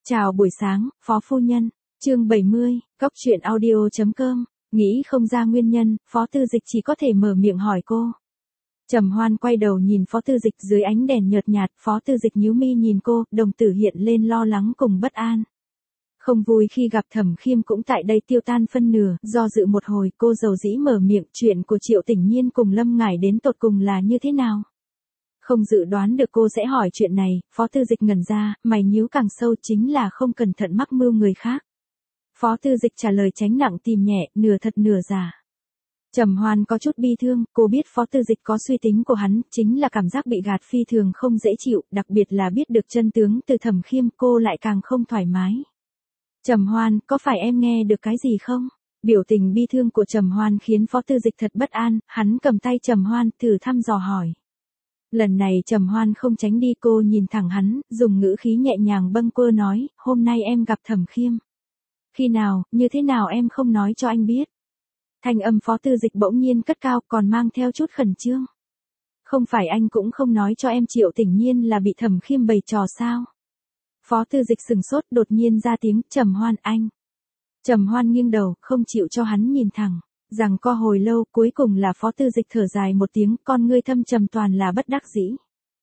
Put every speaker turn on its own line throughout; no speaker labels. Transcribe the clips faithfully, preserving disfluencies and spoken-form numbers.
Chào buổi sáng, Phó phu nhân. Chương bảy mươi, Cóc truyện audio chấm com. Nghĩ không ra nguyên nhân, Phó Tư Dịch chỉ có thể mở miệng hỏi cô. Trầm Hoan quay đầu nhìn Phó Tư Dịch dưới ánh đèn nhợt nhạt, Phó Tư Dịch nhíu mi nhìn cô, đồng tử hiện lên lo lắng cùng bất an. Không vui khi gặp Thẩm Khiêm cũng tại đây tiêu tan phân nửa, do dự một hồi, cô dầu dĩ mở miệng, chuyện của Triệu Tĩnh Nhiên cùng Lâm Ngải đến tột cùng là như thế nào? Không dự đoán được cô sẽ hỏi chuyện này, Phó Tư Dịch ngẩn ra, mày nhíu càng sâu, chính là không cẩn thận mắc mưu người khác. Phó Tư Dịch trả lời tránh nặng tìm nhẹ, nửa thật nửa giả. Trầm Hoan có chút bi thương, cô biết Phó Tư Dịch có suy tính của hắn, chính là cảm giác bị gạt phi thường không dễ chịu, đặc biệt là biết được chân tướng từ Thẩm Khiêm, cô lại càng không thoải mái. Trầm Hoan, có phải em nghe được cái gì không? Biểu tình bi thương của Trầm Hoan khiến Phó Tư Dịch thật bất an, hắn cầm tay Trầm Hoan, thử thăm dò hỏi. Lần này Trầm Hoan không tránh đi, cô nhìn thẳng hắn, dùng ngữ khí nhẹ nhàng bâng quơ nói, hôm nay em gặp Thẩm Khiêm. Khi nào, như thế nào em không nói cho anh biết? Thanh âm Phó Tư Dịch bỗng nhiên cất cao, còn mang theo chút khẩn trương. Không phải anh cũng không nói cho em Triệu Tĩnh Nhiên là bị Thẩm Khiêm bày trò sao? Phó Tư Dịch sừng sốt, đột nhiên ra tiếng, Trầm Hoan anh. Trầm Hoan nghiêng đầu, không chịu cho hắn nhìn thẳng. Rằng co hồi lâu, cuối cùng là Phó Tư Dịch thở dài một tiếng, con ngươi thâm trầm toàn là bất đắc dĩ.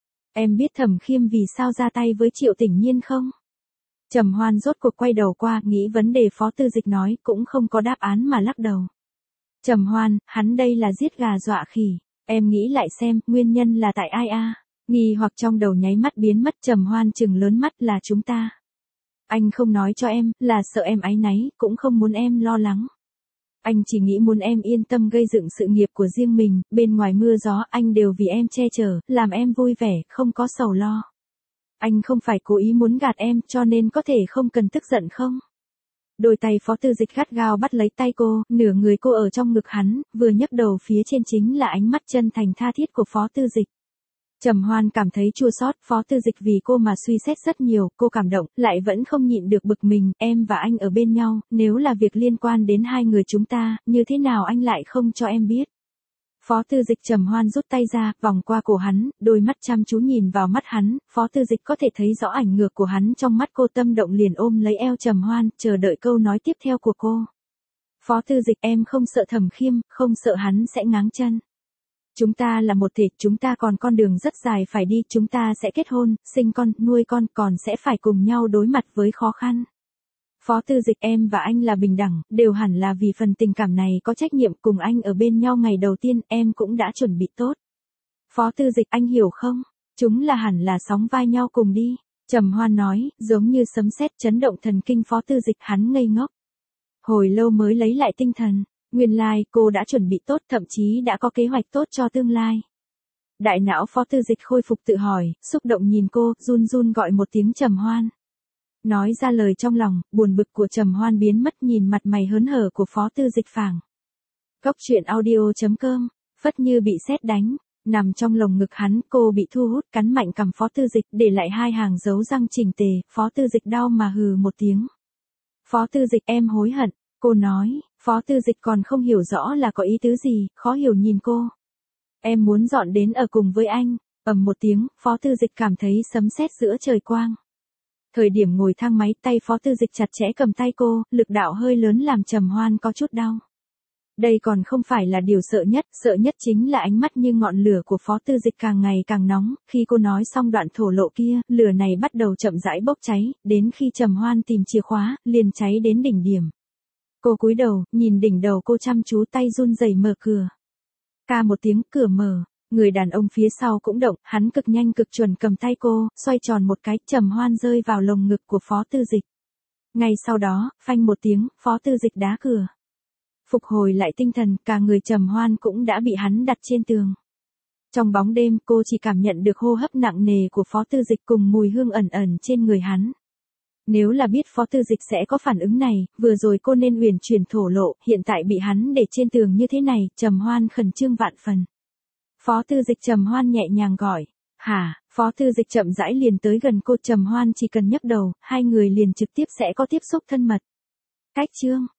Em biết Thẩm Khiêm vì sao ra tay với Triệu Tĩnh Nhiên không? Trầm Hoan rốt cuộc quay đầu qua, nghĩ vấn đề Phó Tư Dịch nói, cũng không có đáp án mà lắc đầu. Trầm Hoan, hắn đây là giết gà dọa khỉ, em nghĩ lại xem, nguyên nhân là tại ai a? Nghi hoặc trong đầu nháy mắt biến mất, Trầm Hoan trừng lớn mắt, là chúng ta. Anh không nói cho em, là sợ em áy náy, cũng không muốn em lo lắng. Anh chỉ nghĩ muốn em yên tâm gây dựng sự nghiệp của riêng mình, bên ngoài mưa gió anh đều vì em che chở, làm em vui vẻ, không có sầu lo. Anh không phải cố ý muốn gạt em, cho nên có thể không cần tức giận không? Đôi tay Phó Tư Dịch gắt gao bắt lấy tay cô, nửa người cô ở trong ngực hắn, vừa nhấc đầu phía trên chính là ánh mắt chân thành tha thiết của Phó Tư Dịch. Trầm Hoan cảm thấy chua xót, Phó Tư Dịch vì cô mà suy xét rất nhiều, cô cảm động, lại vẫn không nhịn được bực mình, em và anh ở bên nhau, nếu là việc liên quan đến hai người chúng ta, như thế nào anh lại không cho em biết. Phó Tư Dịch Trầm Hoan rút tay ra, vòng qua cổ hắn, đôi mắt chăm chú nhìn vào mắt hắn, Phó Tư Dịch có thể thấy rõ ảnh ngược của hắn trong mắt cô, tâm động liền ôm lấy eo Trầm Hoan, chờ đợi câu nói tiếp theo của cô. Phó Tư Dịch, em không sợ Thẩm Khiêm, không sợ hắn sẽ ngáng chân. Chúng ta là một thể, chúng ta còn con đường rất dài phải đi, chúng ta sẽ kết hôn, sinh con, nuôi con, còn sẽ phải cùng nhau đối mặt với khó khăn. Phó Tư Dịch, em và anh là bình đẳng, đều hẳn là vì phần tình cảm này có trách nhiệm, cùng anh ở bên nhau ngày đầu tiên, em cũng đã chuẩn bị tốt. Phó Tư Dịch, anh hiểu không? Chúng là hẳn là sóng vai nhau cùng đi. Trầm Hoan nói, giống như sấm sét chấn động thần kinh Phó Tư Dịch, hắn ngây ngốc. Hồi lâu mới lấy lại tinh thần. Nguyên lai, like, cô đã chuẩn bị tốt, thậm chí đã có kế hoạch tốt cho tương lai. Đại não Phó Tư Dịch khôi phục tự hỏi, xúc động nhìn cô, run run gọi một tiếng Trầm Hoan. Nói ra lời trong lòng, buồn bực của Trầm Hoan biến mất, nhìn mặt mày hớn hở của Phó Tư Dịch phảng. Cóc truyện audio chấm com, phất như bị sét đánh, nằm trong lồng ngực hắn, cô bị thu hút, cắn mạnh cằm Phó Tư Dịch, để lại hai hàng dấu răng chỉnh tề, Phó Tư Dịch đau mà hừ một tiếng. Phó Tư Dịch, em hối hận, cô nói. Phó Tư Dịch còn không hiểu rõ là có ý tứ gì, khó hiểu nhìn cô. Em muốn dọn đến ở cùng với anh. Ầm một tiếng, Phó Tư Dịch cảm thấy sấm sét giữa trời quang. Thời điểm ngồi thang máy, tay Phó Tư Dịch chặt chẽ cầm tay cô, lực đạo hơi lớn làm Trầm Hoan có chút đau. Đây còn không phải là điều sợ nhất, sợ nhất chính là ánh mắt như ngọn lửa của Phó Tư Dịch càng ngày càng nóng, khi cô nói xong đoạn thổ lộ kia, lửa này bắt đầu chậm rãi bốc cháy, đến khi Trầm Hoan tìm chìa khóa, liền cháy đến đỉnh điểm. Cô cúi đầu, nhìn đỉnh đầu cô chăm chú, tay run rẩy mở cửa. Ca một tiếng, cửa mở, người đàn ông phía sau cũng động, hắn cực nhanh cực chuẩn cầm tay cô, xoay tròn một cái, Trầm Hoan rơi vào lồng ngực của Phó Tư Dịch. Ngay sau đó, phanh một tiếng, Phó Tư Dịch đá cửa. Phục hồi lại tinh thần, cả người Trầm Hoan cũng đã bị hắn đặt trên tường. Trong bóng đêm, cô chỉ cảm nhận được hô hấp nặng nề của Phó Tư Dịch cùng mùi hương ẩn ẩn trên người hắn. Nếu là biết Phó Tư Dịch sẽ có phản ứng này, vừa rồi cô nên uyển chuyển thổ lộ, hiện tại bị hắn để trên tường như thế này, Trầm Hoan khẩn trương vạn phần. Phó Tư Dịch, Trầm Hoan nhẹ nhàng gọi. Hả? Phó Tư Dịch chậm rãi liền tới gần cô, Trầm Hoan chỉ cần nhấc đầu, hai người liền trực tiếp sẽ có tiếp xúc thân mật. Cách chương